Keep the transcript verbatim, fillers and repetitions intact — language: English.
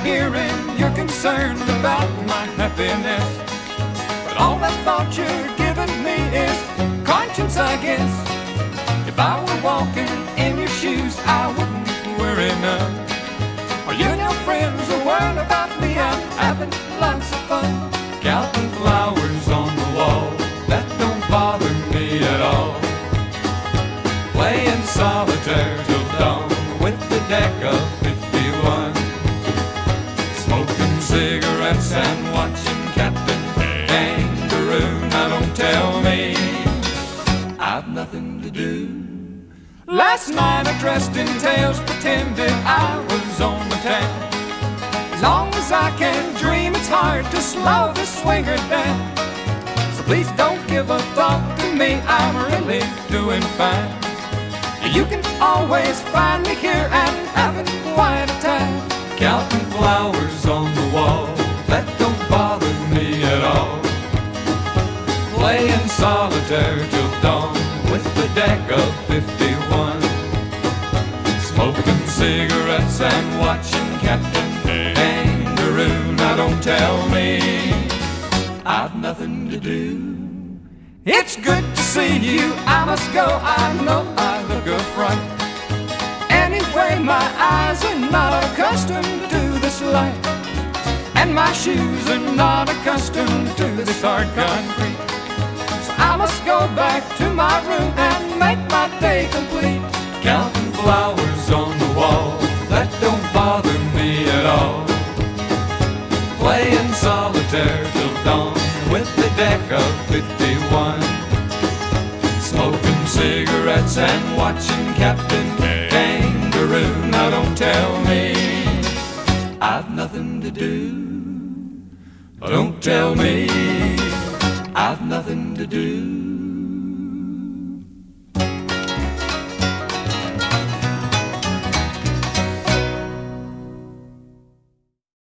hearing you're concerned about my happiness. But all that thought you're giving me is conscience, I guess. If I were walking in your shoes, I wouldn't worry none. Are you and your friends are worried about me? I'm having lots of fun. Counting flowers on the wall, that don't bother me at all. Playing solitaire till dawn with the deck of fifty-one. Smoking cigarettes and watching Captain Kangaroo. Now don't tell me I've nothing to do. Last night I dressed in tails, pretended I was on the town. As long as I can dream, it's hard to slow the swinger down. So please don't give a thought to me, I'm really doing fine. You can always find me here and having quite a time. Counting flowers on the wall, that don't bother me at all. Playing solitaire till dawn with the deck of fifty-one. Smoking cigarettes and watching Captain Kangaroo. Now don't tell me I've nothing to do. It's good to see you, I must go, I know I look a fright. Anyway, my eyes are not accustomed to this light, and my shoes are not accustomed to this hard concrete. So I must go back to my room and make my day complete. Counting flowers on the wall, that don't bother me at all. Playing solitaire till dawn with the deck of fifty-one. Smoking cigarettes and watching Captain Kangaroo. Now don't tell me I've nothing to do. Don't tell me I've nothing to do.